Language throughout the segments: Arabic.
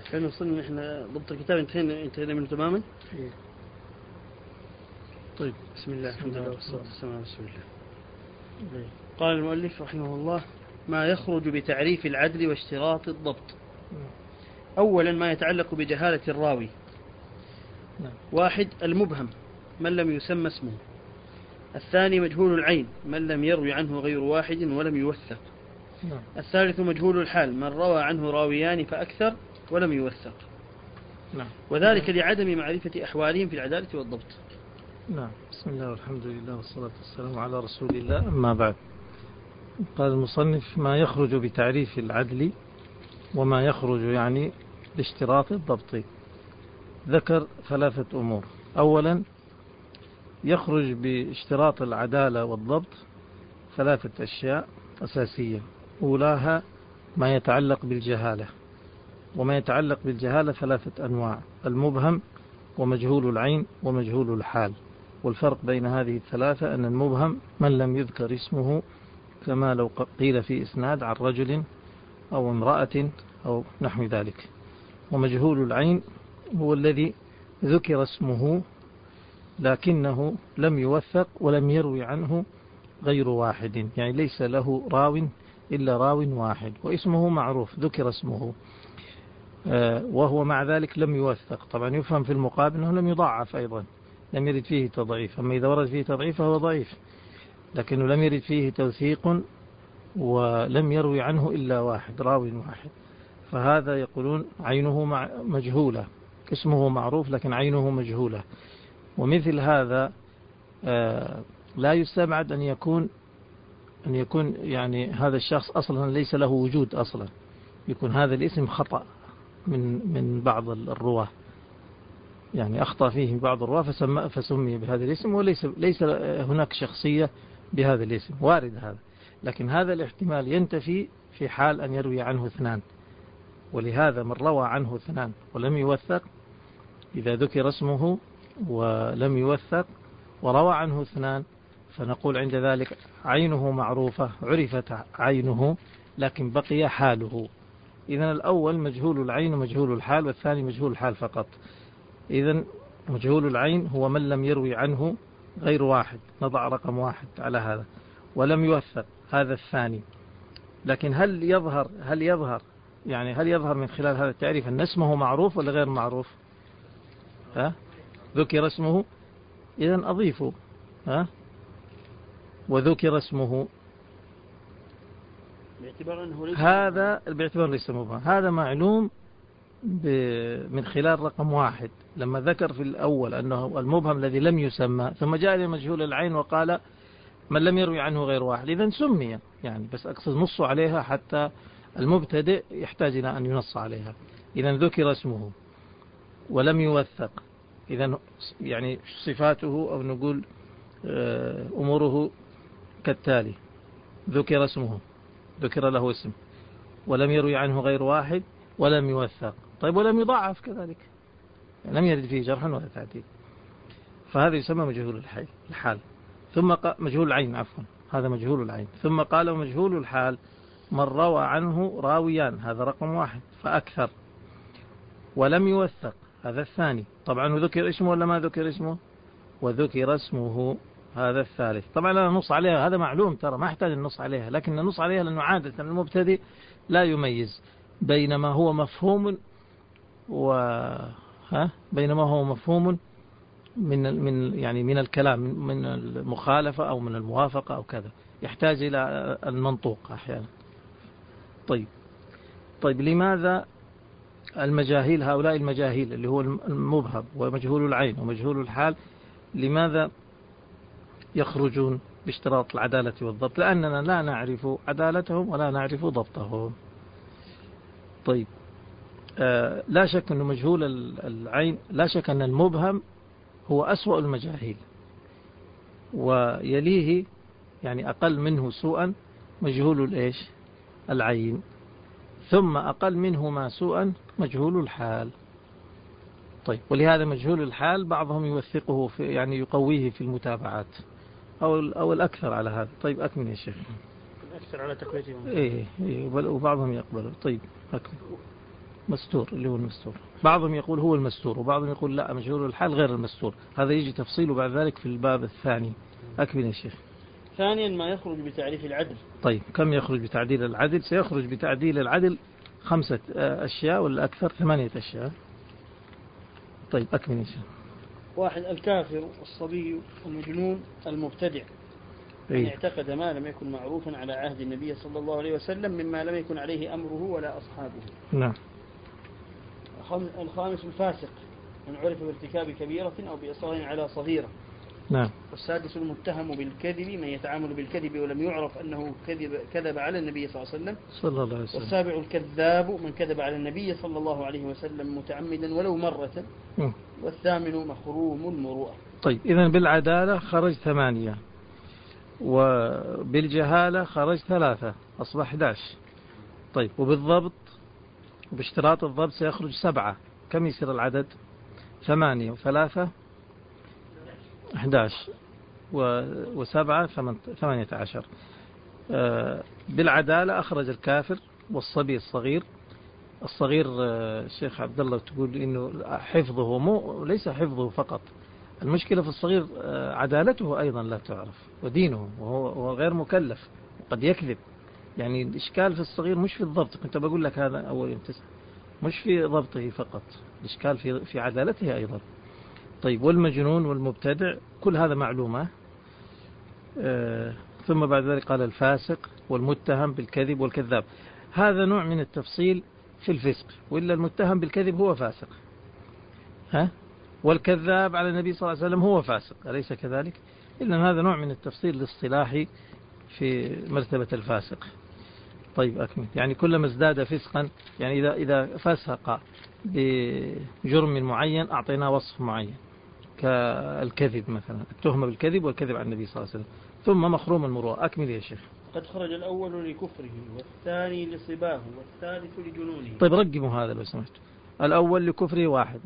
كان وصلنا إحنا ضبط الكتاب انتهينا منه تماما. إيه. طيب بسم الله الحمد لله والصلاة والسلام على رسول الله. إيه. قال المؤلف رحمه الله: ما يخرج بتعريف العدل واشتراط الضبط. أولا ما يتعلق بجهالة الراوي. 1 المبهم من لم يسمى اسمه. 2 مجهول العين من لم يروي عنه غير واحد ولم يوثق. 3 مجهول الحال من روى عنه راويان فأكثر ولم يوثق. وذلك لعدم معرفة أحوالهم في العدالة والضبط. نعم. بسم الله والحمد لله والصلاة والسلام على رسول الله. أما بعد، قال المصنف: ما يخرج بتعريف العدل وما يخرج يعني باشتراط الضبط. ذكر 3 أمور. أولا يخرج باشتراط العدالة والضبط 3 أشياء أساسية. أولاها ما يتعلق بالجهالة، وما يتعلق بالجهالة 3 أنواع: المبهم ومجهول العين ومجهول الحال. والفرق بين هذه ال3 أن المبهم من لم يذكر اسمه، كما لو قيل في إسناد عن رجل أو امرأة أو نحو ذلك. ومجهول العين هو الذي ذكر اسمه لكنه لم يوثق ولم يروي عنه غير واحد، يعني ليس له راو إلا راو واحد واسمه معروف، ذكر اسمه وهو مع ذلك لم يوثق. طبعا يفهم في المقابل أنه لم يضعف أيضا، لم يرد فيه تضعيف. أما إذا ورد فيه تضعيف فهو ضعيف، لكنه لم يرد فيه توثيق ولم يروي عنه إلا واحد، راو واحد، فهذا يقولون عينه مجهولة، اسمه معروف لكن عينه مجهولة. ومثل هذا لا يستبعد أن يكون يعني هذا الشخص أصلا ليس له وجود أصلا، يكون هذا الاسم خطأ من بعض الرواة، يعني أخطأ فيه بعض الرواة فسمي بهذا الاسم، وليس هناك شخصية بهذا الاسم، وارد هذا. لكن هذا الاحتمال ينتفي في حال أن يروي عنه 2. ولهذا من روى عنه 2 ولم يوثق، إذا ذكر اسمه ولم يوثق وروى عنه 2 فنقول عند ذلك عينه معروفة، عرفت عينه، لكن بقي حاله. إذن الأول مجهول العين ومجهول الحال، والثاني مجهول الحال فقط. إذن مجهول العين هو من لم يروي عنه غير واحد، نضع رقم 1 على هذا، ولم يوثق، هذا الثاني. لكن هل يظهر من خلال هذا التعريف أن اسمه معروف ولا غير معروف؟ ذكر اسمه، إذن أضيفه وذكر اسمه، هذا باعتبار ليس مبهم. هذا معلوم من خلال رقم 1 لما ذكر في الأول أنه المبهم الذي لم يسمى، ثم جاء لمجهول العين وقال من لم يروي عنه غير واحد، إذن سمي، يعني بس أقصد نص عليها حتى المبتدئ يحتاج إلى أن ينص عليها. إذن ذكر اسمه ولم يوثق، إذن يعني صفاته أو نقول أموره كالتالي: ذكر اسمه، ذكر له اسم، ولم يروي عنه غير واحد، ولم يوثق. طيب ولم يضعف كذلك، لم يرد فيه جرح ولا تعديل، فهذا يسمى مجهول الحال. ثم مجهول العين، عفوا، هذا مجهول العين. ثم قال مجهول الحال من روى عنه راويان، هذا رقم 1 فأكثر، ولم يوثق، هذا الثاني. طبعا وذكر اسمه ولا ما ذكر اسمه؟ وذكر اسمه، هذا الثالث. طبعا لا نص عليها، هذا معلوم ترى، ما احتاج النص عليها، لكن النص عليها لأنه عادة المبتدئ لا يميز بينما هو مفهوم بينما هو مفهوم من الكلام، من المخالفة أو من الموافقة أو كذا، يحتاج إلى المنطوق أحيانا. طيب لماذا المجاهيل، هؤلاء المجاهيل اللي هو المبهم ومجهول العين ومجهول الحال، لماذا يخرجون باشتراط العدالة والضبط؟ لأننا لا نعرف عدالتهم ولا نعرف ضبطهم. طيب لا شك أن مجهول العين، لا شك أن المبهم هو أسوأ المجاهيل، ويليه يعني أقل منه سوءا مجهول العين، ثم أقل منهما سوءا مجهول الحال. طيب ولهذا مجهول الحال بعضهم يوثقه يعني يقويه في المتابعات أو الأكثر على هذا. طيب أكمل يا شيخ. الأكثر على تقويته. إيه وبعضهم يقبله. طيب أكمل. مستور اللي هو المستور. بعضهم يقول هو المستور وبعضهم يقول لا، مجهول الحال غير المستور. هذا يجي تفصيله بعد ذلك في الباب الثاني. أكمل يا شيخ. ثانيا ما يخرج بتعريف العدل. طيب كم يخرج بتعديل العدل؟ سيخرج بتعديل العدل 5 أشياء ولا أكثر؟ 8 أشياء. طيب أكمل يا شيخ. 1 الكافر والصبي والمجنون المبتدع من اعتقد ما لم يكن معروفا على عهد النبي صلى الله عليه وسلم مما لم يكن عليه أمره ولا أصحابه. نعم. 5 الفاسق من عرف بارتكاب كبيرة أو بإصرار على صغيرة. نعم. 6 المتهم بالكذب من يتعامل بالكذب ولم يعرف أنه كذب على النبي صلى الله عليه وسلم. صلى الله عليه وسلم. 7 الكذاب من كذب على النبي صلى الله عليه وسلم متعمدا ولو مرة. 8 مخروم المروءة. طيب إذن بالعدالة خرج 8 وبالجهالة خرج 3 أصبح 11. طيب وبالضبط وباشتراط الضبط سيخرج 7. كم يصير العدد؟ 8 و3 11 و7 18. بالعدالة أخرج الكافر والصبي الصغير. الصغير الشيخ عبد الله تقول إنه حفظه ليس حفظه فقط، المشكلة في الصغير عدالته أيضا لا تعرف ودينه، وهو غير مكلف قد يكذب. يعني الإشكال في الصغير مش في الضبط، كنت بقول لك هذا أول يمتس، مش في ضبطه فقط، الإشكال في عدالته أيضا. طيب والمجنون والمبتدع كل هذا معلومة. ثم بعد ذلك قال الفاسق والمتهم بالكذب والكذاب. هذا نوع من التفصيل في الفسق، وإلا المتهم بالكذب هو فاسق، والكذاب على النبي صلى الله عليه وسلم هو فاسق، أليس كذلك؟ إلا هذا نوع من التفصيل الاصطلاحي في مرتبة الفاسق. طيب أكمل. يعني كلما ازداد فسقا، يعني إذا فسق بجرم معين أعطيناه وصف معين كالكذب مثلا، التهمة بالكذب والكذب على النبي صلى الله عليه وسلم. ثم مخروم المروءة. أكمل يا شيخ. قد خرج الأول لكفره والثاني لصباه والثالث لجنونه. طيب رقموا هذا لو سمحت. الأول لكفره 1.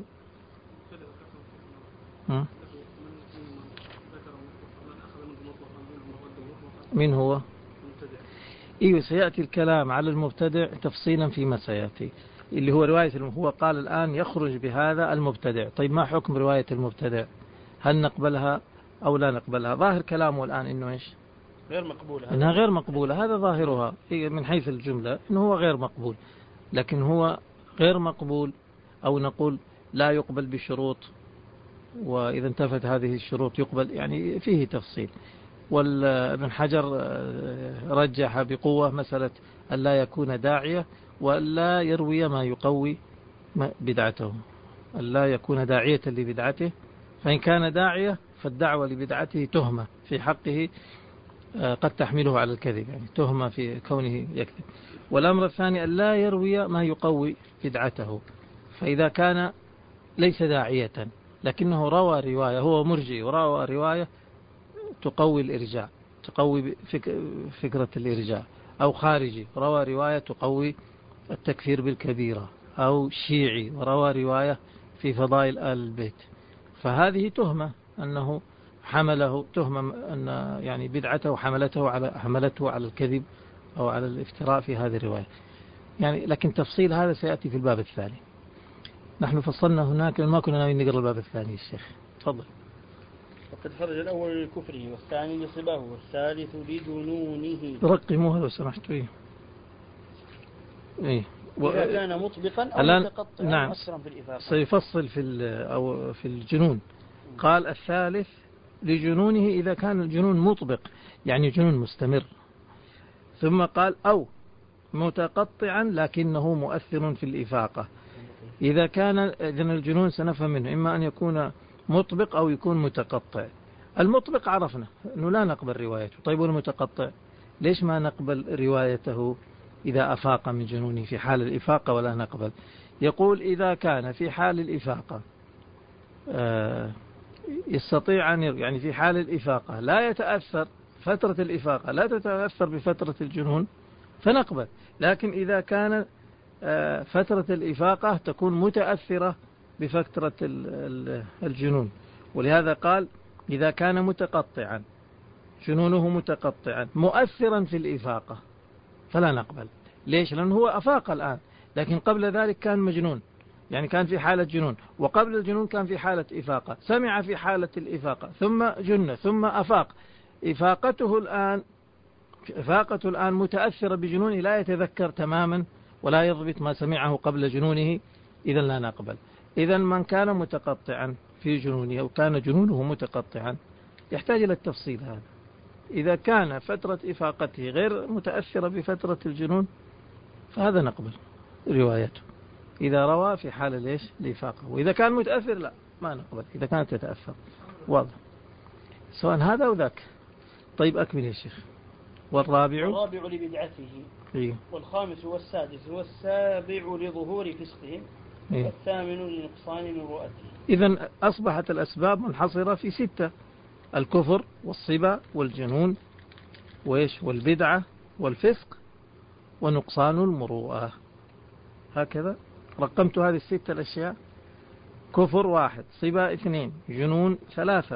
من هو؟ إيه سيأتي الكلام على المبتدع تفصيلا فيما سيأتي، اللي هو رواية هو قال الآن يخرج بهذا المبتدع. طيب ما حكم رواية المبتدع؟ هل نقبلها أو لا نقبلها؟ ظاهر كلامه الآن إنه إيش؟ غير مقبولة. إنها غير مقبولة، هذا ظاهرها من حيث الجملة إنه هو غير مقبول. لكن هو غير مقبول أو نقول لا يقبل بشروط، وإذا انتفت هذه الشروط يقبل، يعني فيه تفصيل. وابن حجر رجح بقوة مسألة أن لا يكون داعية وأن لا يروي ما يقوي بدعته، أن لا يكون داعية لبدعته، فإن كان داعية فالدعوة لبدعته تهمة في حقه قد تحمله على الكذب، يعني تهمة في كونه يكذب. والأمر الثاني أن لا يروي ما يقوي بدعته، فإذا كان ليس داعية لكنه روى رواية، هو مرجئ وروى رواية تقوي الإرجاع، تقوي فكرة الإرجاع، أو خارجي روى رواية تقوي التكفير بالكبيرة، أو شيعي وروى رواية في فضائل آل البيت، فهذه تهمة أنه حمله، تهمة أن يعني بدعته حملته على الكذب أو على الافتراء في هذه الرواية. يعني لكن تفصيل هذا سيأتي في الباب الثاني. نحن فصلنا هناك ما كنا ناويين نقرأ الباب الثاني. الشيخ تفضل. وقد خرج الأول لكفره والثاني لصباه والثالث لجنونه. رقموها لو سمحتوا. إيه. إذا كان مطبقا أو متقطعا. نعم. مؤثرا في الإفاقة. سيفصل في الجنون. قال الثالث لجنونه إذا كان الجنون مطبق، يعني جنون مستمر. ثم قال أو متقطعا لكنه مؤثر في الإفاقة. إذا كان الجنون سنفهم منه إما أن يكون مطبق أو يكون متقطع. المطبق عرفنا أنه لا نقبل روايته. طيب والمتقطع ليش ما نقبل روايته إذا أفاق من جنونه في حال الإفاقة ولا نقبل؟ يقول إذا كان في حال الإفاقة يستطيع أن يعني في حال الإفاقة لا يتأثر، فترة الإفاقة لا تتأثر بفترة الجنون فنقبل. لكن إذا كان فترة الإفاقة تكون متأثرة بفترة الجنون، ولهذا قال إذا كان متقطعا جنونه متقطعا مؤثرا في الإفاقة فلا نقبل. ليش؟ لأنه هو أفاق الآن، لكن قبل ذلك كان مجنون، يعني كان في حالة جنون، وقبل الجنون كان في حالة إفاقة، سمع في حالة الإفاقة ثم جن ثم أفاق. إفاقته الآن متأثرة بجنونه، لا يتذكر تماما ولا يضبط ما سمعه قبل جنونه، إذا لا نقبل. إذا من كان متقطعا في جنونه أو كان جنونه متقطعا يحتاج إلى التفصيل هذا. إذا كان فترة إفاقته غير متأثرة بفترة الجنون فهذا نقبل روايته إذا روى في حال ليش الإفاقة، وإذا كان متأثر لا ما نقبل إذا كانت تتأثر. واضح سواء هذا أو ذاك. طيب أكمل يا شيخ. والرابع لبدعته. إيه؟ والخامس والسادس والسابع لظهور فسقهم. إيه؟ والثامن لنقصان مروءته. إذن أصبحت الأسباب منحصرة في 6: الكفر والصبا والجنون والبدعة والفسق ونقصان المروءة. هكذا رقمت هذه 6 الأشياء: كفر 1، صبا 2، جنون 3،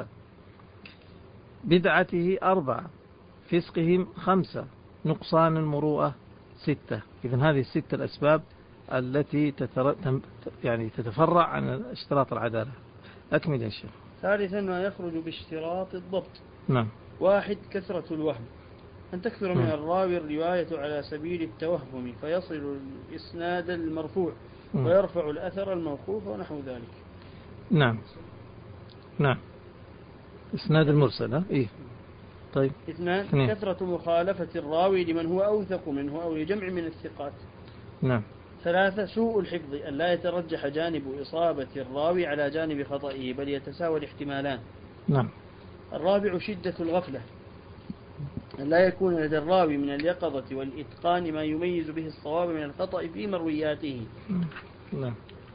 بدعته 4، فسقهم 5، نقصان المروءة 6. إذن هذه 6 الأسباب التي تتفرع عن اشتراط العدالة. أكمل يا شيخ. ثالثا ما يخرج باشتراط الضبط. نعم. 1 كثرة الوهم، أن تكثر من الراوي الرواية على سبيل التوهم فيصل الإسناد المرفوع ويرفع الأثر الموقوف ونحو ذلك. نعم نعم. إسناد المرسل. إيه؟ طيب. 2 كثرة مخالفة الراوي لمن هو أوثق منه أو لجمع من الثقات. نعم. 3 سوء الحفظ، أن لا يترجح جانب إصابة الراوي على جانب خطئه بل يتساوى الاحتمالان. نعم. 4 شدة الغفلة، أن لا يكون لدى الراوي من اليقظة والإتقان ما يميز به الصواب من الخطأ في مروياته. نعم.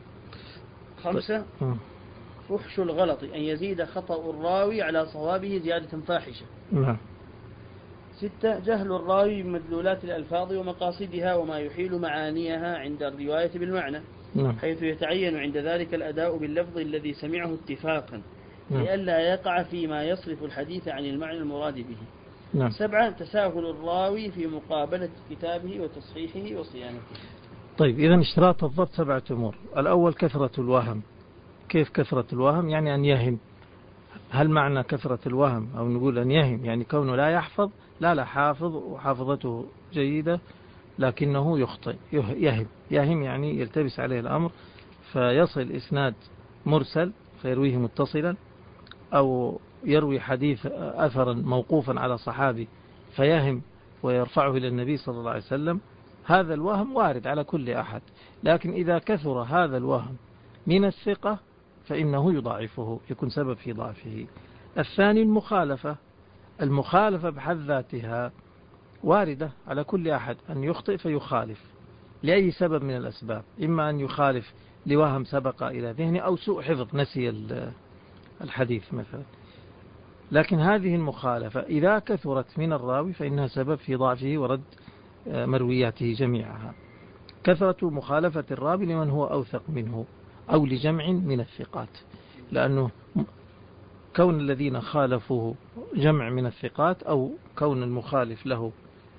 5 فحش الغلط، أن يزيد خطأ الراوي على صوابه زيادة فاحشة. نعم. 6 جهل الراوي بمدلولات الألفاظ ومقاصدها وما يحيل معانيها عند الرواية بالمعنى. نعم. حيث يتعين عند ذلك الأداء باللفظ الذي سمعه اتفاقا. نعم. لئلا يقع فيما يصرف الحديث عن المعنى المراد به. نعم. 7 تساهل الراوي في مقابلة كتابه وتصحيحه وصيانته. طيب إذن اشتراط الضبط 7 أمور. الأول كثرة الوهم. كيف كثرة الوهم؟ يعني أن يهم. هل معنى كثرة الوهم أو نقول أن يهم يعني كونه لا يحفظ؟ لا حافظ وحافظته جيدة لكنه يخطئ. يهم يعني يلتبس عليه الأمر فيصل إسناد مرسل فيرويه متصلا، أو يروي حديث أثرا موقوفا على صحابي فيهم ويرفعه إلى النبي صلى الله عليه وسلم. هذا الوهم وارد على كل أحد، لكن إذا كثر هذا الوهم من الثقة فإنه يضاعفه، يكون سبب في ضعفه. الثاني المخالفة بحد ذاتها واردة على كل أحد أن يخطئ فيخالف لأي سبب من الأسباب، إما أن يخالف لوهم سبق إلى ذهنه أو سوء حفظ نسي الحديث مثلا. لكن هذه المخالفة إذا كثرت من الراوي فإنها سبب في ضعفه ورد مروياته جميعها. كثرة مخالفة الراوي لمن هو أوثق منه أو لجمع من الثقات، لأنه كون الذين خالفوه جمع من الثقات أو كون المخالف له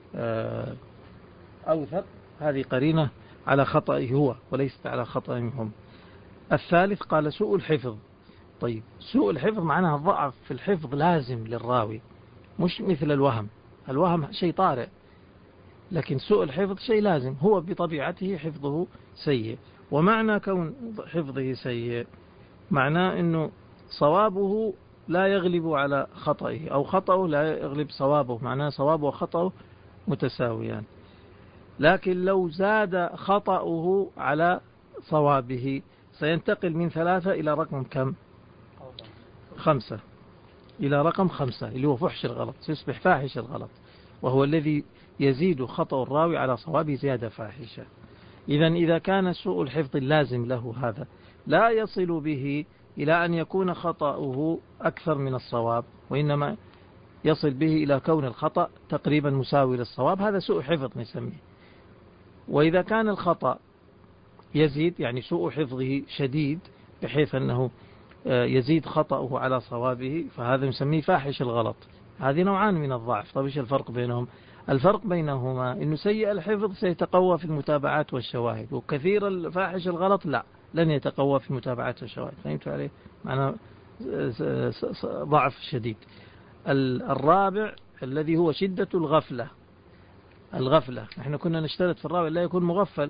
أوثق، هذه قرينة على خطئه هو وليست على خطئهم هم. الثالث قال سوء الحفظ. طيب سوء الحفظ معناها ضعف في الحفظ لازم للراوي، مش مثل الوهم شيء طارئ، لكن سوء الحفظ شيء لازم، هو بطبيعته حفظه سيء. ومعنى كون حفظه سيء معناه أنه صوابه لا يغلب على خطئه أو خطأه لا يغلب صوابه، معناه صوابه وخطأه متساويان. لكن لو زاد خطأه على صوابه سينتقل من 3 إلى رقم كم؟ 5، إلى رقم 5 اللي هو فحش الغلط، سيصبح فاحش الغلط، وهو الذي يزيد خطأ الراوي على صوابه زيادة فاحشة. إذا كان سوء الحفظ اللازم له هذا لا يصل به إلى أن يكون خطأه أكثر من الصواب، وإنما يصل به إلى كون الخطأ تقريبا مساوي للصواب، هذا سوء حفظ نسميه. وإذا كان الخطأ يزيد يعني سوء حفظه شديد بحيث أنه يزيد خطأه على صوابه، فهذا نسميه فاحش الغلط. هذه نوعان من الضعف. طيب إيش الفرق بينهم؟ الفرق بينهما إنه سيء الحفظ سيتقوى في المتابعات والشواهد، وكثير الفاحش الغلط لا، لن يتقوى في المتابعات والشواهد. فهمت عليه؟ معناه ضعف شديد. الرابع الذي هو شدة الغفلة. نحن كنا نشترط في الراوي لا يكون مغفل،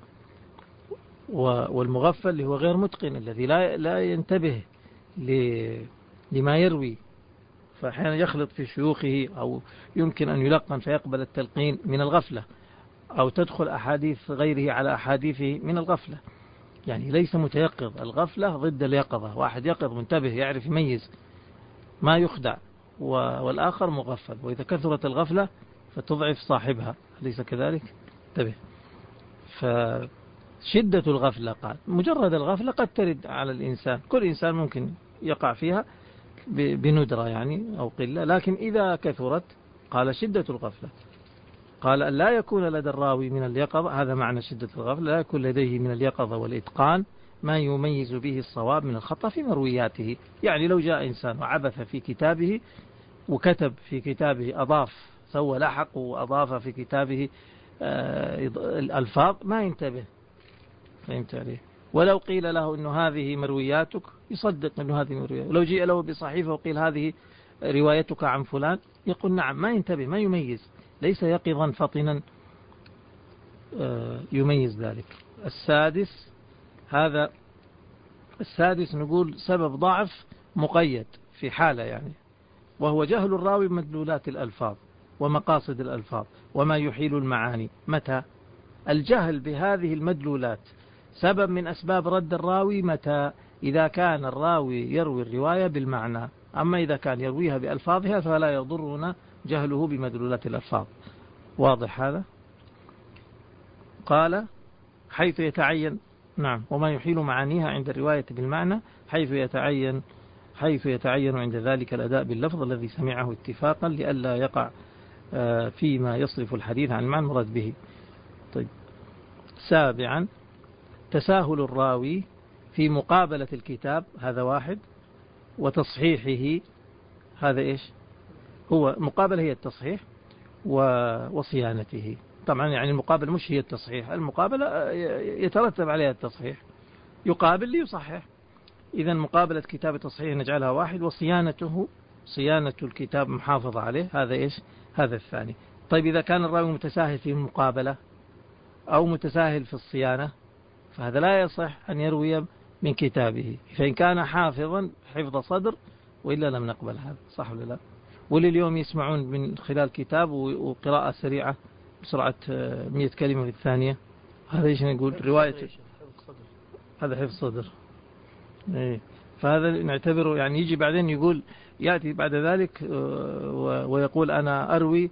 والمغفل اللي هو غير متقن، الذي لا ينتبه لما يروي، فأحيانا يخلط في شيوخه، أو يمكن أن يلقن فيقبل التلقين من الغفلة، أو تدخل أحاديث غيره على أحاديثه من الغفلة، يعني ليس متيقظ. الغفلة ضد اليقظة، واحد يقظ منتبه يعرف يميز ما يخدع، والآخر مغفل، وإذا كثرت الغفلة فتضعف صاحبها، أليس كذلك؟ انتبه. فشدة الغفلة، قال مجرد الغفلة قد ترد على الإنسان، كل إنسان ممكن يقع فيها بندرة يعني أو قلة، لكن إذا كثرت قال شدة الغفلة. قال أن لا يكون لدى الراوي من اليقظة، هذا معنى شدة الغفلة، لا يكون لديه من اليقظة والإتقان ما يميز به الصواب من الخطأ في مروياته. يعني لو جاء إنسان وعبث في كتابه وكتب في كتابه أضاف، سوى لحق وأضاف في كتابه الألفاظ، ما ينتبه. فهمت عليه؟ ولو قيل له أنه هذه مروياتك يصدق أنه هذه مروياتك، ولو جاء له بصحيفة وقيل هذه روايتك عن فلان يقول نعم، ما ينتبه، ما يميز، ليس يقظا فطنا يميز ذلك. السادس نقول سبب ضعف مقيد في حالة يعني، وهو جهل الراوي بمدلولات الألفاظ ومقاصد الألفاظ وما يحيل المعاني. متى الجهل بهذه المدلولات سبب من أسباب رد الراوي؟ متى؟ إذا كان الراوي يروي الرواية بالمعنى، أما إذا كان يرويها بألفاظها فلا يضرنا جهله بمدلولات الألفاظ. واضح هذا؟ قال حيث يتعين، نعم، وما يحيل معانيها عند الرواية بالمعنى، حيث يتعين عند ذلك الأداء باللفظ الذي سمعه اتفاقا، لئلا يقع فيما يصرف الحديث عن المعنى المراد به. طيب. سابعا تساهل الراوي في مقابلة الكتاب، هذا واحد، وتصحيحه، هذا إيش هو؟ مقابلة هي التصحيح وصيانته. طبعا يعني المقابلة مش هي التصحيح، المقابلة يترتب عليها التصحيح، يقابل ليصحح. إذا مقابلة كتاب التصحيح نجعلها واحد، صيانة الكتاب محافظة عليه، هذا إيش؟ هذا الثاني. طيب إذا كان الراوي متساهل في المقابلة أو متساهل في الصيانة فهذا لا يصح أن يروي من كتابه، فإن كان حافظا حفظ صدر، وإلا لم نقبل هذا. صح ولا لا؟ ولليوم يسمعون من خلال كتاب وقراءة سريعة بسرعة 100 كلمة في الثانية، هذا إيش نقول؟ رواية، هذا حفظ صدر. إيه. فهذا نعتبره يعني يجي بعدين يقول، يأتي بعد ذلك ويقول أنا أروي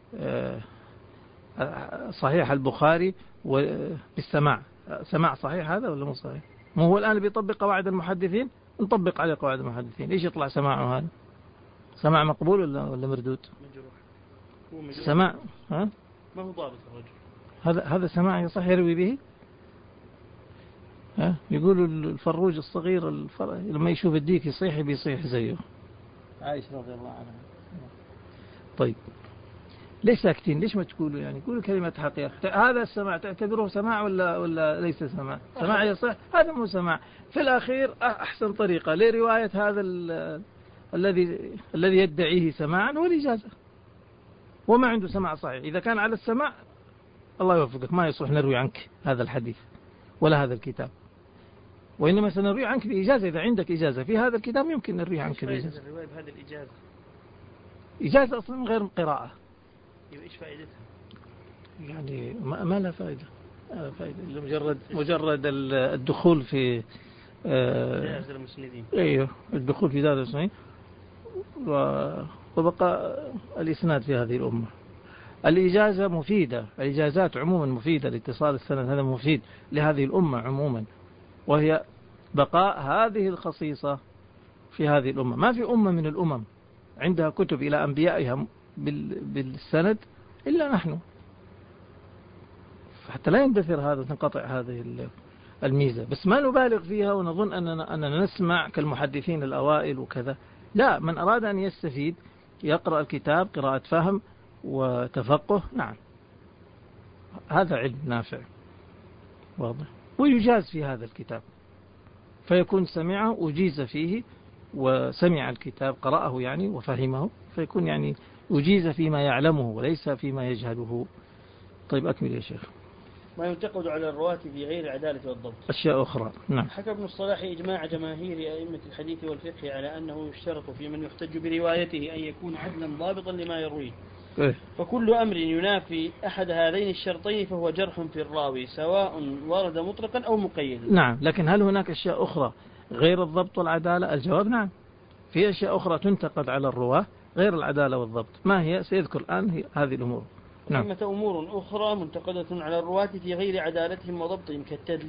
صحيح البخاري بالسماع. سماع صحيح هذا ولا مو صحيح؟ ما هو الآن بيطبق قواعد المحدثين، نطبق عليه قواعد المحدثين. إيش يطلع سماعه هذا؟ سماع مقبول ولا مردود؟ مجروح. سماع ها؟ ما هو ضابط الرجل. هذا سماع يصح يروي به؟ ها؟ يقول الفروج الصغير لما يشوف الديك يصيح بيصيح زيه. عائشة رضي الله عنها. طيب ليش ساكتين؟ ليش ما تقولوا يعني؟ قولوا كلمة حقيقة. هذا السماع تعتبروه سماع ولا ليس سماع؟ سماع يصح، هذا مو سماع. في الأخير أحسن طريقة لرواية هذا الذي يدعيه سماعا هو الإجازة، وما عنده سماع صحيح. إذا كان على السماع الله يوفقك، ما يصلح نروي عنك هذا الحديث ولا هذا الكتاب، وإنما سنروي عنك بإجازة. إذا عندك إجازة في هذا الكتاب يمكن نروي عنك بإجازة. الرواية بهذه الإجازة إجازة أصلا من غير قراءة، إيش فائدتها؟ يعني ما لها فائدة. مجرد الدخول في دائرة المسندين. أيوه، الدخول في دائرة المسندين وبقاء الإسناد في هذه الأمة. الإجازة مفيدة، الإجازات عموما مفيدة، لاتصال السند هذا مفيد لهذه الأمة عموما، وهي بقاء هذه الخصيصة في هذه الأمة. ما في أمة من الأمم عندها كتب إلى أنبيائها بالسند إلا نحن، حتى لا يندثر هذا وتنقطع هذه الميزة. بس ما نبالغ فيها ونظن أننا نسمع كالمحدثين الأوائل وكذا. لا، من أراد أن يستفيد يقرأ الكتاب قراءة فهم وتفقه، نعم هذا علم نافع واضح، ويجاز في هذا الكتاب، فيكون سمعه أجيز فيه، وسمع الكتاب قرأه يعني وفهمه، فيكون يعني أجيز فيما يعلمه وليس فيما يجهله. طيب أكمل يا شيخ. ما ينتقد على الرواة في غير العدالة والضبط. أشياء أخرى. نعم. حكى ابن الصلاح إجماع جماهير أئمة الحديث والفقه على أنه يشترط في من يحتج بروايته أن يكون عدلا ضابطا لما يرويه. فكل أمر ينافي أحد هذين الشرطين فهو جرح في الراوي، سواء ورد مطلقا أو مقيدا. نعم، لكن هل هناك أشياء أخرى غير الضبط والعدالة؟ الجواب نعم، في أشياء أخرى تنتقد على الرواة غير العدالة والضبط. ما هي؟ سيذكر الآن هذه الأمور. نعم. ثمة أمور أخرى منتقدة على الرواة في غير عدالتهم وضبطهم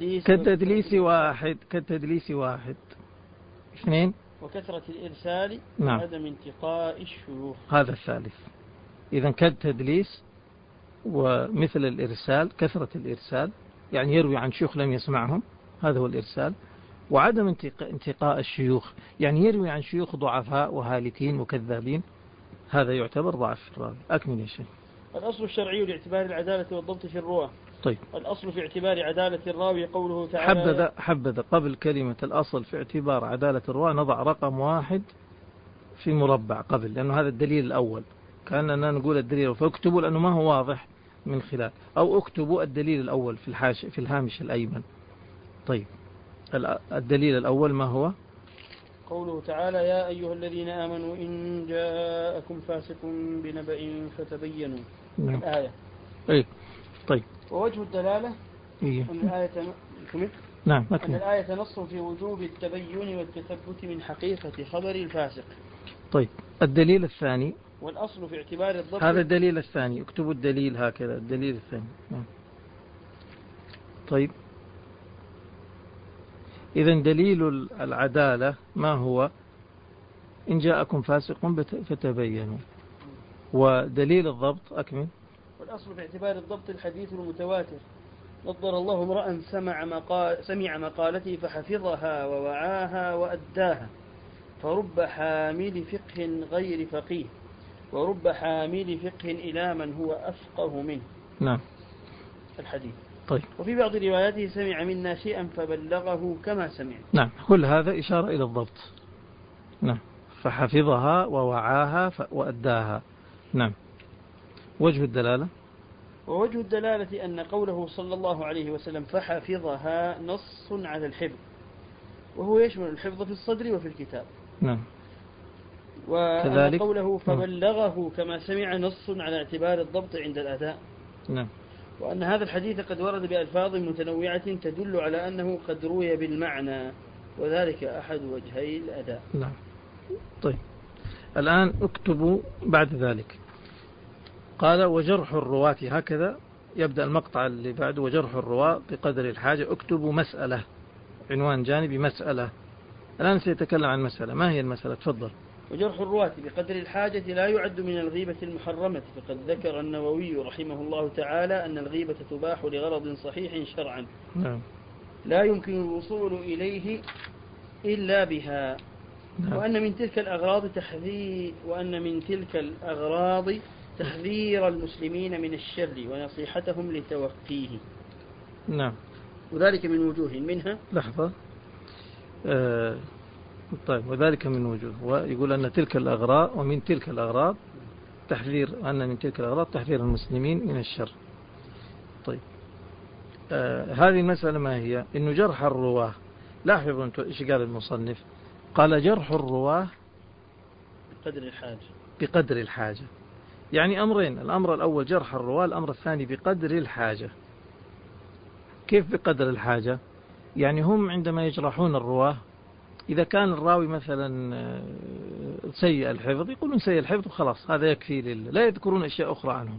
كالتدليس واحد. اثنين، وكثرة الإرسال. نعم. وعدم انتقاء الشيوخ. هذا الثالث. إذن كالتدليس ومثل الإرسال، كثرة الإرسال يعني يروي عن شيوخ لم يسمعهم، هذا هو الإرسال. وعدم انتقاء الشيوخ يعني يروي عن شيوخ ضعفاء وهالكين وكذابين، هذا يعتبر ضعف في الراوي. أكمل يا شيخ. الأصل الشرعي لاعتبار العدالة والضبط في الرواة. طيب. الأصل في اعتبار عدالة الراوي قوله تعالى. حبذا قبل كلمة الأصل في اعتبار عدالة الرواة نضع رقم 1 في مربع قبل، لأنه هذا الدليل الأول، كأننا نقول الدليل، فاكتبوا لأنه ما هو واضح من خلال، أو اكتبوا الدليل الأول في الهامش الأيمن. طيب الدليل الأول ما هو؟ قوله تعالى يا أيها الذين آمنوا إن جاءكم فاسق بنبأ فتبينوا. نعم. الآية. أي. طيب. ووجه الدلالة أن الآية نعم. أن الآية نص في وجوب التبين والتثبت من حقيقة خبر الفاسق. طيب الدليل الثاني. والأصل في اعتبار الضبط. هذا الدليل الثاني، اكتبوا الدليل هكذا، الدليل الثاني. طيب إذن دليل العدالة ما هو؟ إن جاءكم فاسق فتبينوا. ودليل الضبط أكمل. والأصل في اعتبار الضبط الحديث المتواتر. نظر الله امرأ سمع مقالتي فحفظها ووعاها وأداها، فرب حامل فقه غير فقيه، ورب حامل فقه إلى من هو أفقه منه. نعم. الحديث. طيب. وفي بعض رواياته سمع منا شيئا فبلغه كما سمع. نعم، كل هذا إشارة إلى الضبط. نعم، فحفظها ووعاها وأداها. نعم. وجه الدلالة. ووجه الدلالة أن قوله صلى الله عليه وسلم فحفظها نص على الحفظ، وهو يشمل الحفظ في الصدر وفي الكتاب. نعم. وأن قوله فبلغه كما سمع نص على اعتبار الضبط عند الأداء. نعم. وأن هذا الحديث قد ورد بألفاظ متنوعة تدل على أنه قد روي بالمعنى، وذلك أحد وجهي الأداء. نعم. طيب الآن اكتبوا بعد ذلك. قال وجرح الرواة، هكذا يبدأ المقطع اللي بعده، وجرح الرواة بقدر الحاجة. اكتبوا مسألة، عنوان جانبي مسألة. الآن سيتكلم عن مسألة. ما هي المسألة؟ تفضل. وجرح الرواة بقدر الحاجة لا يعد من الغيبة المحرمة، فقد ذكر النووي رحمه الله تعالى أن الغيبة تباح لغرض صحيح شرعا. نعم. لا يمكن الوصول إليه إلا بها. نعم. وأن من تلك الأغراض تحذير المسلمين من الشر ونصيحتهم لتوقيه. نعم. وذلك من وجوه منها. لحظة. طيب وذلك من وجوه، ويقول أن تلك الأغراض، ومن تلك الأغراض تحذير، أن من تلك الأغراض تحذير المسلمين من الشر. طيب هذه المسألة ما هي؟ إنه جرح الرواه، لاحظوا أنتم إيش قال المصنف؟ قال جرح الرواه بقدر الحاجة. يعني أمرين، الأمر الأول جرح الرواه، الأمر الثاني بقدر الحاجة. كيف بقدر الحاجة؟ يعني هم عندما يجرحون الرواه، إذا كان الراوي مثلا سيء الحفظ يقولون سيء الحفظ وخلاص، هذا يكفي لا يذكرون أشياء أخرى عنهم.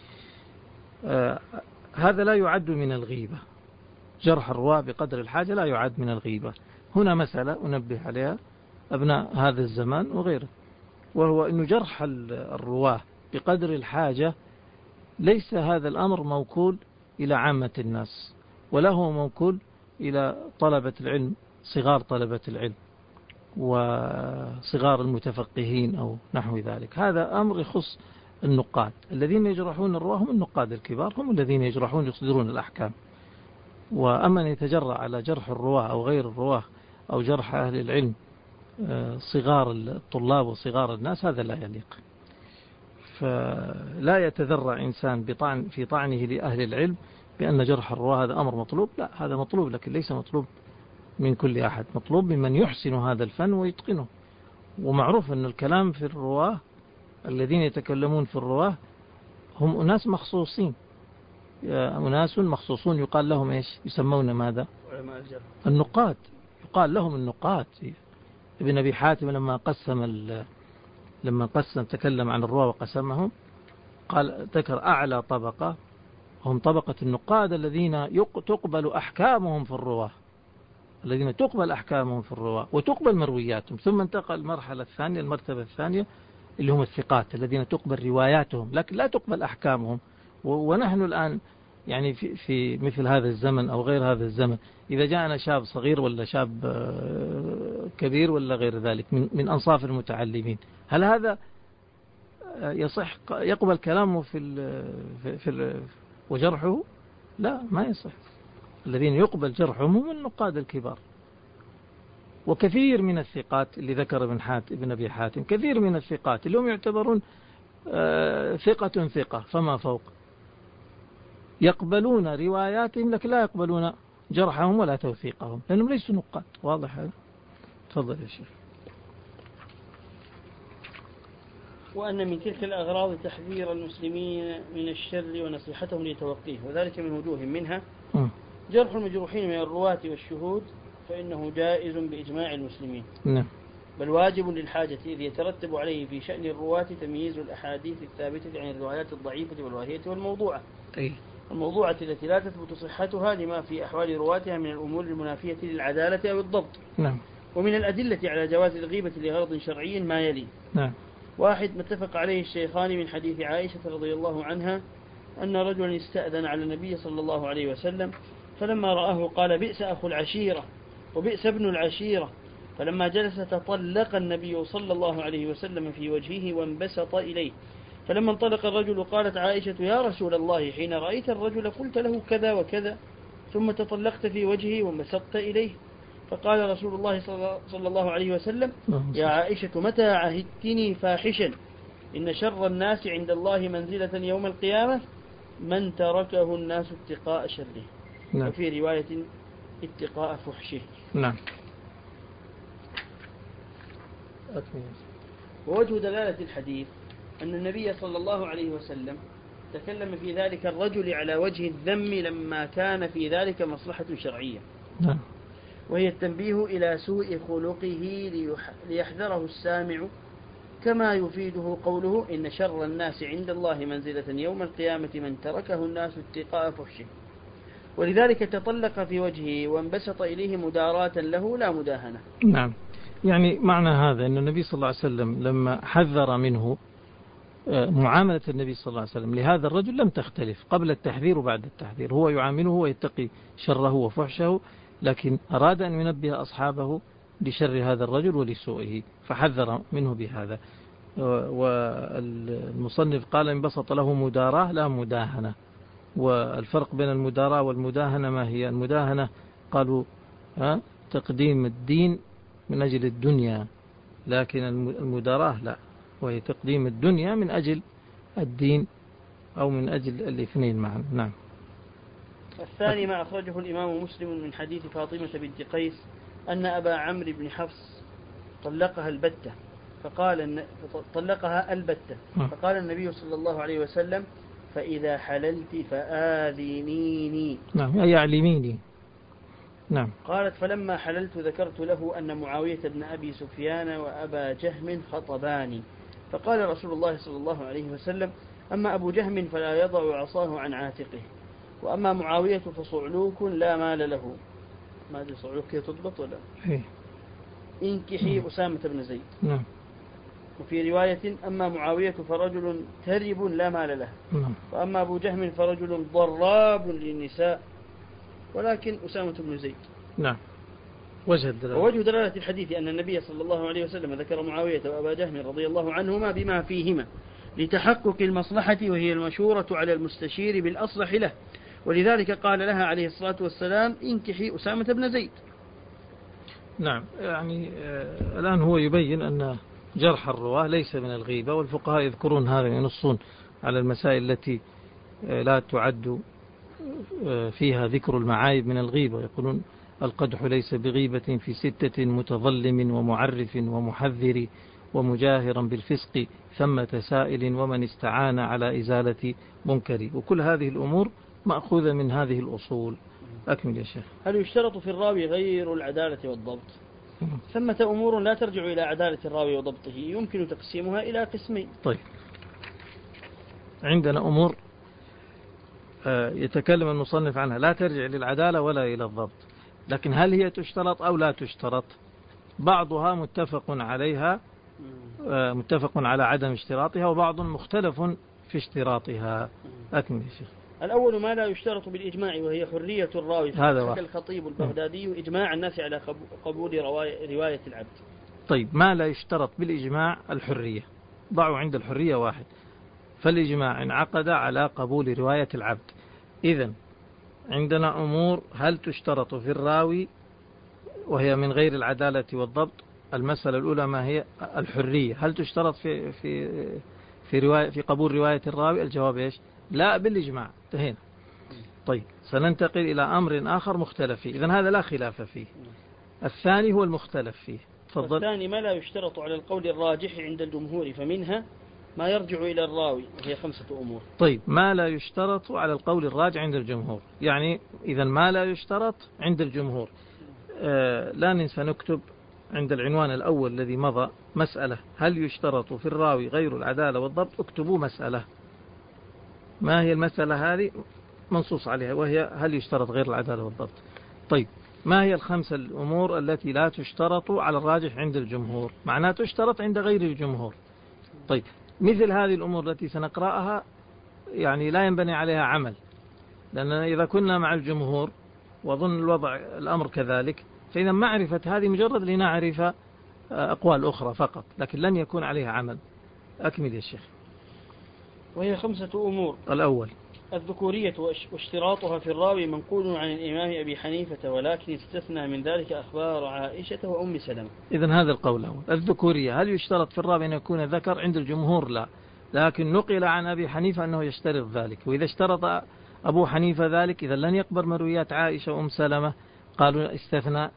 هذا لا يعد من الغيبة. جرح الرواه بقدر الحاجة لا يعد من الغيبة. هنا مسألة أنبه عليها أبناء هذا الزمان وغيره، وهو أن جرح الرواه بقدر الحاجة ليس هذا الأمر موكول إلى عامة الناس، ولا هو موكول إلى طلبة العلم، صغار طلبة العلم وصغار المتفقهين أو نحو ذلك. هذا أمر يخص النقاد. الذين يجرحون الرواة هم النقاد الكبار، هم الذين يجرحون يصدرون الأحكام. وأما أن يتجرأ على جرح الرواة أو غير الرواة أو جرح أهل العلم صغار الطلاب وصغار الناس، هذا لا يليق. فلا يتذرع إنسان في طعنه لأهل العلم بأن جرح الرواة هذا أمر مطلوب. لا، هذا مطلوب لكن ليس مطلوب من كل أحد، مطلوب ممن يحسن هذا الفن ويتقنه. ومعروف أن الكلام في الرواة، الذين يتكلمون في الرواة هم أناس مخصوصين، أناس مخصوصون يقال لهم إيش؟ يسمون ماذا؟ النقاد. يقال لهم النقاد. ابن أبي حاتم لما قسم تكلم عن الرواة وقسمهم، قال ذكر أعلى طبقة هم طبقة النقاد الذين تقبل أحكامهم في الرواة، الذين تقبل أحكامهم في الرواة وتقبل مروياتهم. ثم انتقل المرحلة الثانية، المرتبة الثانية، اللي هم الثقات الذين تقبل رواياتهم لكن لا تقبل أحكامهم. ونحن الآن يعني في مثل هذا الزمن أو غير هذا الزمن، إذا جاءنا شاب صغير ولا شاب كبير ولا غير ذلك من أنصاف المتعلمين، هل هذا يصح يقبل كلامه في وجرحه؟ لا، ما يصح. الذين يقبل جرحهم هم النقاد الكبار. وكثير من الثقات اللي ذكر ابن أبي حاتم، كثير من الثقات اللي هم يعتبرون ثقة فما فوق، يقبلون رواياتهم لكن لا يقبلون جرحهم ولا توثيقهم لأنهم ليسوا نقاد. واضح هذا؟ تفضل يا شيخ. وأن من تلك الأغراض تحذير المسلمين من الشر ونصيحتهم لتوقيه، وذلك من وجوه، منها جرح المجروحين من الرواة والشهود، فإنه جائز بإجماع المسلمين، بل واجب للحاجة، إذ يترتب عليه في شأن الرواة تمييز الأحاديث الثابتة عن الروايات الضعيفة والواهية والموضوعة. الموضوعة التي لا تثبت صحتها لما في أحوال رواتها من الأمور المنافية للعدالة أو الضبط. ومن الأدلة على جواز الغيبة لغرض شرعي ما يلي. 1. ما اتفق عليه الشيخان من حديث عائشة رضي الله عنها أن رجلا استأذن على النبي صلى الله عليه وسلم، فلما رآه قال: بئس أخو العشيرة وبئس ابن العشيرة. فلما جلس تطلق النبي صلى الله عليه وسلم في وجهه وانبسط إليه. فلما انطلق الرجل قالت عائشة: يا رسول الله، حين رأيت الرجل قلت له كذا وكذا، ثم تطلقت في وجهه وانبسطت إليه. فقال رسول الله صلى الله عليه وسلم: يا عائشة، متى عهدتني فاحشا؟ إن شر الناس عند الله منزلة يوم القيامة من تركه الناس اتقاء شره. وفي رواية اتقاء فحشه. ووجه دلالة الحديث أن النبي صلى الله عليه وسلم تكلم في ذلك الرجل على وجه الذم لما كان في ذلك مصلحة شرعية، وهي التنبيه إلى سوء خلقه ليحذره السامع، كما يفيده قوله: إن شر الناس عند الله منزلة يوم القيامة من تركه الناس اتقاء فحشه. ولذلك تطلق في وجهه وانبسط إليه مداراة له لا مداهنة. يعني معنى هذا أن النبي صلى الله عليه وسلم لما حذر منه، معاملة النبي صلى الله عليه وسلم لهذا الرجل لم تختلف قبل التحذير وبعد التحذير. هو يعامله ويتقي شره وفحشه، لكن أراد أن ينبه أصحابه لشر هذا الرجل ولسوءه فحذر منه بهذا. والمصنف قال: انبسط له مداراة لا مداهنة. والفرق بين المداراة والمداهنة ما هي؟ المداهنة قالوا تقديم الدين من أجل الدنيا، لكن المداراة لا، وهي تقديم الدنيا من أجل الدين أو من أجل الاثنين معا. الثاني ما أخرجه الإمام مسلم من حديث فاطمة بنت قيس أن أبا عمرو بن حفص طلقها البتة، فقال النبي صلى الله عليه وسلم: فإذا حللت فآذنيني. أي أعلميني. قالت: فلما حللت ذكرت له أن معاوية بن أبي سفيان وأبا جهم خطباني. فقال رسول الله صلى الله عليه وسلم: أما أبو جهم فلا يضع عصاه عن عاتقه، وأما معاوية فصعلوك لا مال له. ما أدري صعلوك تضبط ولا؟ انكحي أسامة بن زيد. وفي رواية: أما معاوية فرجل ترب لا مال له، وأما أبو جهم فرجل ضراب للنساء، ولكن أسامة بن زيد. ووجه دلالة الحديث أن النبي صلى الله عليه وسلم ذكر معاوية وأبا جهم رضي الله عنهما بما فيهما لتحقق المصلحة، وهي المشورة على المستشير بالأصلح له، ولذلك قال لها عليه الصلاة والسلام: انكحي أسامة بن زيد. نعم، يعني الآن هو يبين أن جرح الرواة ليس من الغيبة، والفقهاء يذكرون هذا، ينصون على المسائل التي لا تعد فيها ذكر المعايب من الغيبة، يقولون: القدح ليس بغيبة في 6 متظلم ومعرف ومحذر ومجاهرا بالفسق ثمة سائل ومن استعان على إزالة منكر. وكل هذه الأمور مأخوذة من هذه الأصول. أكمل يا شيخ. هل يشترط في الراوي غير العدالة والضبط؟ ثمة أمور لا ترجع إلى عدالة الراوي وضبطه، يمكن تقسيمها إلى قسمين. طيب، عندنا أمور يتكلم المصنف عنها لا ترجع للعدالة ولا إلى الضبط، لكن هل هي تشترط أو لا تشترط؟ بعضها متفق عليها، متفق على عدم اشتراطها، وبعض مختلف في اشتراطها. أكمل يا شيخ. الأول ما لا يشترط بالإجماع، وهي حرية الراوي. هذا حكى الخطيب البغدادي: إجماع الناس على قبول رواية العبد. طيب، ما لا يشترط بالإجماع الحرية، ضعوا عند الحرية واحد، فالإجماع انعقد على قبول رواية العبد. إذن عندنا أمور هل تشترط في الراوي وهي من غير العدالة والضبط. المسألة الأولى ما هي الحرية، هل تشترط في قبول رواية الراوي؟ الجواب إيش؟ لا، بالإجماع، انتهينا. طيب، سننتقل إلى أمر آخر مختلف فيه، إذن هذا لا خلاف فيه. الثاني هو المختلف فيه. تفضل. الثاني ما لا يشترط على القول الراجح عند الجمهور، فمنها ما يرجع إلى الراوي، وهي 5 أمور. طيب، ما لا يشترط على القول الراجح عند الجمهور، يعني إذا ما لا يشترط عند الجمهور. لا ننسى نكتب عند العنوان الأول الذي مضى مسألة: هل يشترط في الراوي غير العدالة والضبط؟ اكتبوا مسألة. ما هي المسألة هذه؟ منصوص عليها، وهي: هل يشترط غير العدالة والضبط. طيب، ما هي ال5 الأمور التي لا تشترط على الراجح عند الجمهور؟ معناه تشترط عند غير الجمهور. طيب، مثل هذه الأمور التي سنقرأها يعني لا ينبني عليها عمل، لأننا إذا كنا مع الجمهور، وأظن الأمر كذلك، فإذا معرفة هذه مجرد لنعرف أقوال أخرى فقط، لكن لن يكون عليها عمل. أكمل يا شيخ. وهي 5 أمور. الأول: الذكورية، واشتراطها في الراوي منقول عن الإمام أبي حنيفة، ولكن استثنى من ذلك أخبار عائشة وأم سلمة. إذن هذا القول الأول. الذكورية، هل يشترط في الراوي أن يكون ذكر؟ عند الجمهور لا، لكن نقل عن أبي حنيفة أنه يشترط ذلك، وإذا اشترط أبو حنيفة ذلك إذا لن يقبل مرويات عائشة وأم سلمة. قالوا استثنى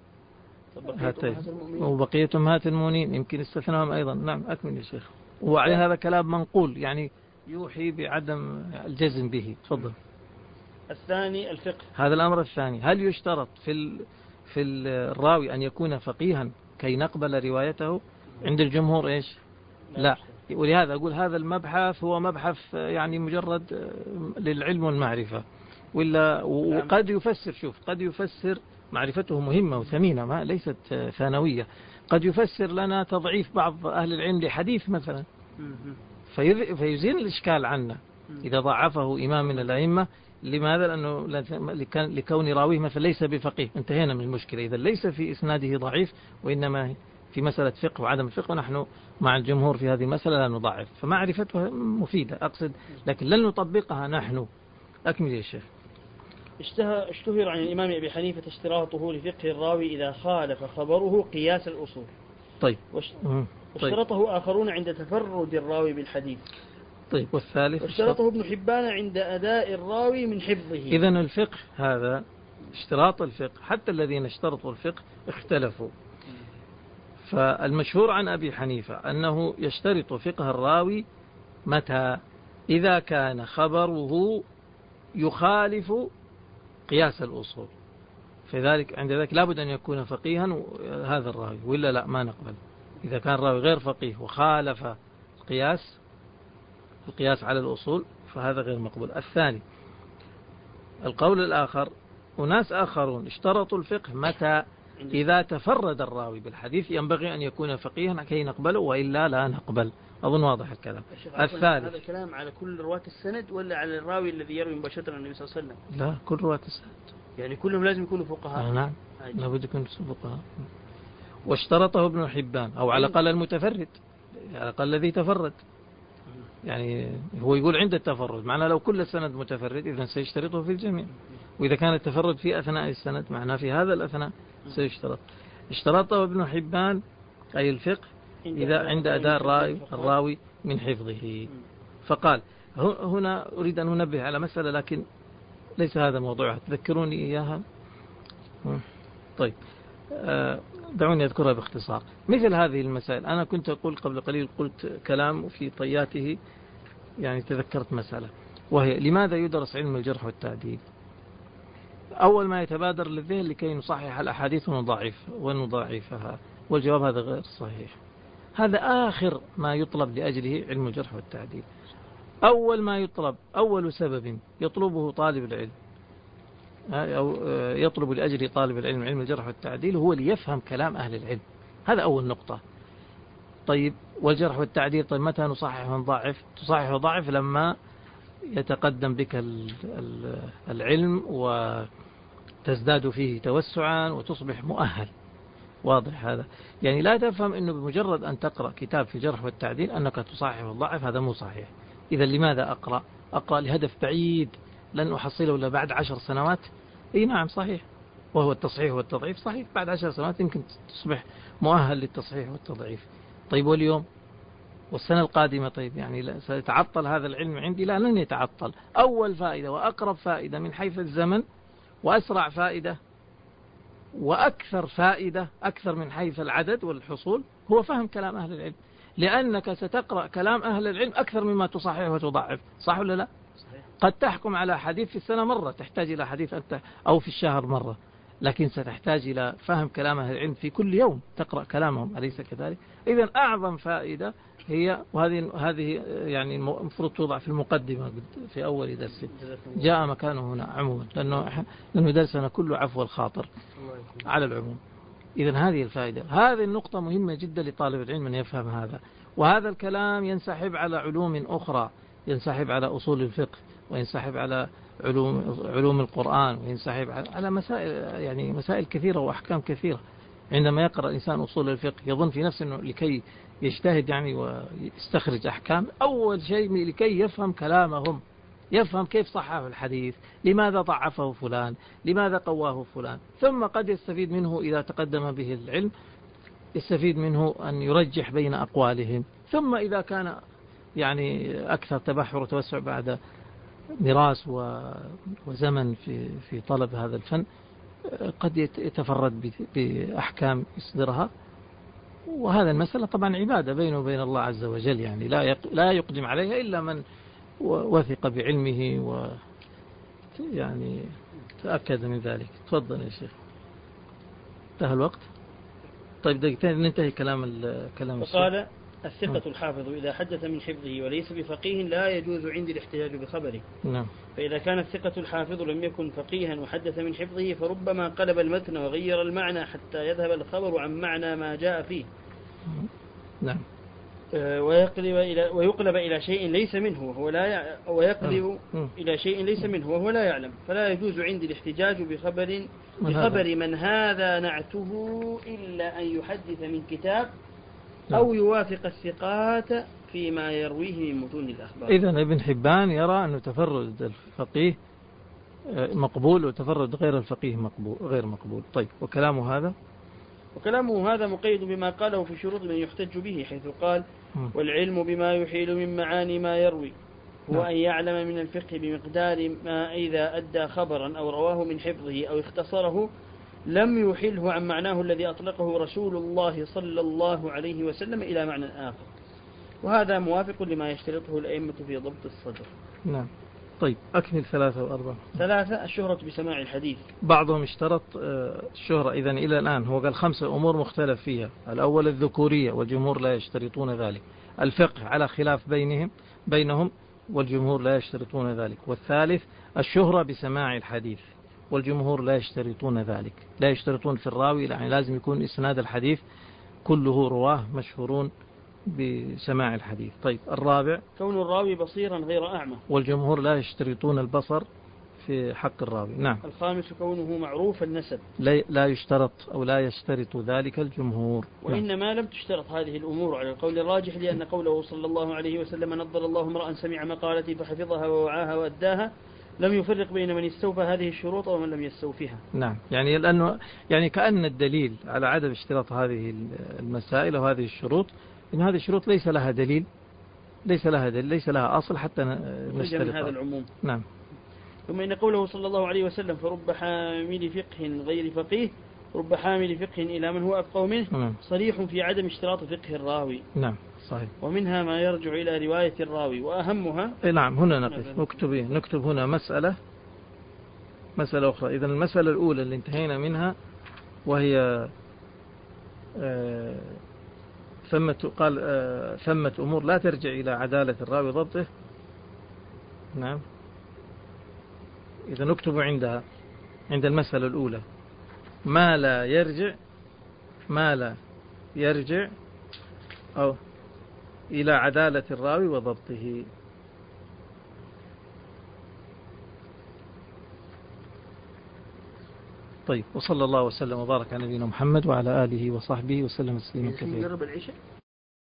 وبقية أمهات المؤمنين، يمكن استثناهم أيضا. نعم، أكمل يا شيخ. وعلى هذا كلام منقول، يعني يوحي بعدم الجزم به. تفضل. الثاني: الفقه. هذا الأمر الثاني: هل يشترط في الراوي أن يكون فقيها كي نقبل روايته؟ عند الجمهور إيش؟ لا. ولهذا أقول هذا المبحث هو مبحث يعني مجرد للعلم والمعرفة، وقد يفسر، شوف، قد يفسر، معرفته مهمة وثمينة، ما ليست ثانوية. قد يفسر لنا تضعيف بعض أهل العلم لحديث مثلا، فيزيل الإشكال عنا إذا ضعفه إمام من الأئمة. لماذا؟ لأنه لكون راويه مثلا ليس بفقيه، انتهينا من المشكلة. إذا ليس في إسناده ضعيف، وإنما في مسألة فقه وعدم الفقه، ونحن مع الجمهور في هذه المسألة لا نضعف، فمعرفتها مفيدة أقصد، لكن لن نطبقها نحن. أكمل يا شيخ. اشتهر عن الإمام أبي حنيفة اشتراطه لفقه الراوي إذا خالف خبره قياس الأصول. طيب. واشترطه آخرون عند تفرد الراوي بالحديث. طيب، والثالث؟ واشترطه ابن حبان عند أداء الراوي من حفظه. إذن الفقه هذا اشتراط الفقه، حتى الذين اشترطوا الفقه اختلفوا. فالمشهور عن أبي حنيفة أنه يشترط فقه الراوي متى؟ إذا كان خبره يخالف قياس الأصول، فذلك عند ذلك لابد أن يكون فقيها هذا الراوي، وإلا لا، ما نقبل. إذا كان الراوي غير فقيه وخالف القياس على الأصول، فهذا غير مقبول. الثاني: القول الآخر: أناس آخرون اشترطوا الفقه متى؟ إذا تفرد الراوي بالحديث، ينبغي أن يكون فقيها كي نقبله، وإلا لا نقبل. أظن واضح الكلام. الثالث: هذا الكلام على كل رواة السند ولا على الراوي الذي يروي مباشرة عن النبي صلى الله عليه وسلم؟ لا، كل رواة السند، يعني كلهم لازم يكونوا فقهاء. نعم، لابد يكونوا فقهاء. واشترطه ابن حبان، أو على الأقل المتفرد، على الأقل الذي تفرد. يعني هو يقول عند التفرد، معناه لو كل سند متفرد إذن سيشترطه في الجميع، وإذا كان التفرد في أثناء السند معناه في هذا الأثناء سيشترط. اشترطه ابن حبان أي الفقه إذا عند أداء الراوي من حفظه. فقال هنا أريد أن أنبه على مسألة لكن ليس هذا موضوعها، تذكروني إياها. طيب دعوني أذكرها باختصار. مثل هذه المسائل أنا كنت أقول قبل قليل، قلت كلام في طياته، يعني تذكرت مسألة، وهي لماذا يدرس علم الجرح والتعديل؟ أول ما يتبادر للذهن لكي نصحح الأحاديث ونضاعفها، والجواب هذا غير صحيح. هذا آخر ما يطلب لأجله علم الجرح والتعديل. أول ما يطلب، أول سبب يطلبه طالب العلم أو يطلب لأجل طالب العلم علم الجرح والتعديل هو ليفهم كلام أهل العلم. هذا أول نقطة. طيب والجرح والتعديل، طيب متى نصحح ونضاعف؟ تصحح وضاعف لما يتقدم بك العلم وتزداد فيه توسعا وتصبح مؤهل. واضح هذا؟ يعني لا تفهم أنه بمجرد أن تقرأ كتاب في الجرح والتعديل أنك تصحح وتضاعف، هذا مو صحيح. إذا لماذا أقرأ لهدف بعيد لن أحصله إلا بعد 10 سنوات. أي نعم صحيح، وهو التصحيح والتضعيف صحيح، بعد 10 سنوات يمكن تصبح مؤهل للتصحيح والتضعيف. طيب واليوم والسنة القادمة؟ طيب يعني سيتعطل هذا العلم عندي؟ لا، لن يتعطل. أول فائدة وأقرب فائدة من حيث الزمن، وأسرع فائدة وأكثر فائدة، أكثر من حيث العدد والحصول، هو فهم كلام أهل العلم. لأنك ستقرأ كلام أهل العلم أكثر مما تصحح وتضعف. صح ولا لا؟ صحيح. قد تحكم على حديث في السنة مرة، تحتاج إلى حديث أنت، أو في الشهر مرة، لكن ستحتاج إلى فهم كلام أهل العلم في كل يوم تقرأ كلامهم، أليس كذلك؟ إذن أعظم فائدة هي، وهذه يعني المفروض توضع في المقدمة في أول درس، جاء مكانه هنا عموما، لأنه درسنا كله عفو الخاطر على العموم. إذن هذه الفائدة، هذه النقطة مهمة جدا لطالب العلم أن يفهم هذا. وهذا الكلام ينسحب على علوم أخرى، ينسحب على أصول الفقه، وينسحب على علوم القرآن، وينسحب على مسائل، يعني مسائل كثيرة وأحكام كثيرة. عندما يقرأ الإنسان أصول الفقه يظن في نفسه أنه لكي يجتهد يعني ويستخرج أحكام، أول شيء لكي يفهم كلامهم، يفهم كيف صححوا الحديث، لماذا ضعفه فلان، لماذا قواه فلان. ثم قد يستفيد منه إذا تقدم به العلم، يستفيد منه أن يرجح بين أقوالهم. ثم إذا كان يعني أكثر تبحر وتوسع بعد ميراث وزمن في طلب هذا الفن، قد يتفرد بأحكام يصدرها. وهذا المسألة طبعا عبادة بينه وبين الله عز وجل، يعني لا يقدم عليها إلا من وثق بعلمه يعني تأكد من ذلك. تفضل يا شيخ، انتهى الوقت. طيب دقيقتين ننتهي كلام الشيخ. فقال الثقة الحافظ إذا حدث من حفظه وليس بفقيه لا يجوز عندي الاحتجاج بخبره. نعم. فإذا كان الثقة الحافظ لم يكن فقيها وحدث من حفظه فربما قلب المتن وغير المعنى حتى يذهب الخبر عن معنى ما جاء فيه. نعم. ويقلب إلى شيء ليس منه وهو لا ويقلب إلى شيء ليس منه وهو لا يعلم. فلا يجوز عندي الاحتجاج بخبر من هذا نعته إلا أن يحدث من كتاب أو يوافق الثقات فيما يرويه من متون الأخبار. إذن ابن حبان يرى أن تفرد الفقيه مقبول وتفرد غير الفقيه غير مقبول. طيب وكلامه هذا مقيد بما قاله في شروط من يحتج به، حيث قال والعلم بما يحيل من معاني ما يروي هو أن يعلم من الفقه بمقدار ما إذا أدى خبرا أو رواه من حفظه أو اختصره لم يحله عن معناه الذي أطلقه رسول الله صلى الله عليه وسلم إلى معنى آخر. وهذا موافق لما يشترطه الأئمة في ضبط الصدر. نعم. طيب أكمل 3 و4. 3 الشهرة بسماع الحديث. بعضهم اشترط الشهرة. إذن إلى الآن هو قال 5 أمور مختلف فيها. الأول الذكورية والجمهور لا يشترطون ذلك. الفقه على خلاف بينهم والجمهور لا يشترطون ذلك. والثالث الشهرة بسماع الحديث والجمهور لا يشترطون ذلك. لا يشترطون في الراوي، يعني لازم يكون إسناد الحديث كله رواه مشهورون بسماع الحديث. طيب الرابع كون الراوي بصيرا غير أعمى. والجمهور لا يشترطون البصر في حق الراوي. نعم. الخامس كونه معروف النسب. لا يشترط أو لا يشترط ذلك الجمهور. وإنما لم تشترط هذه الأمور على القول الراجح، لأن قوله صلى الله عليه وسلم نضر الله امرأ سمع مقالتي فحفظها ووعاها وأداها لم يفرق بين من استوفى هذه الشروط ومن لم يستوفيها. نعم، يعني لأنه يعني كأن الدليل على عدم اشتراط هذه المسائل وهذه الشروط إن هذه الشروط ليس لها دليل، ليس لها أصل حتى نشترط من هذا العموم. نعم. ثم إن قوله صلى الله عليه وسلم فرب حامل فقه غير فقيه رب حامل فقه إلى من هو أفقه منه صريح في عدم اشتراط فقه الراوي. نعم صحيح. ومنها ما يرجع إلى رواية الراوي وأهمها. نعم، هنا نقف نكتب هنا مسألة أخرى. إذن المسألة الأولى اللي انتهينا منها وهي ثمة أمور لا ترجع إلى عدالة الراوي ضبطه. نعم. إذا نكتب عندها عند المسألة الأولى ما لا يرجع أو إلى عدالة الراوي وضبطه. طيب، وصلى الله وسلم وبارك على نبينا محمد وعلى آله وصحبه وسلم تسليما كثيرا.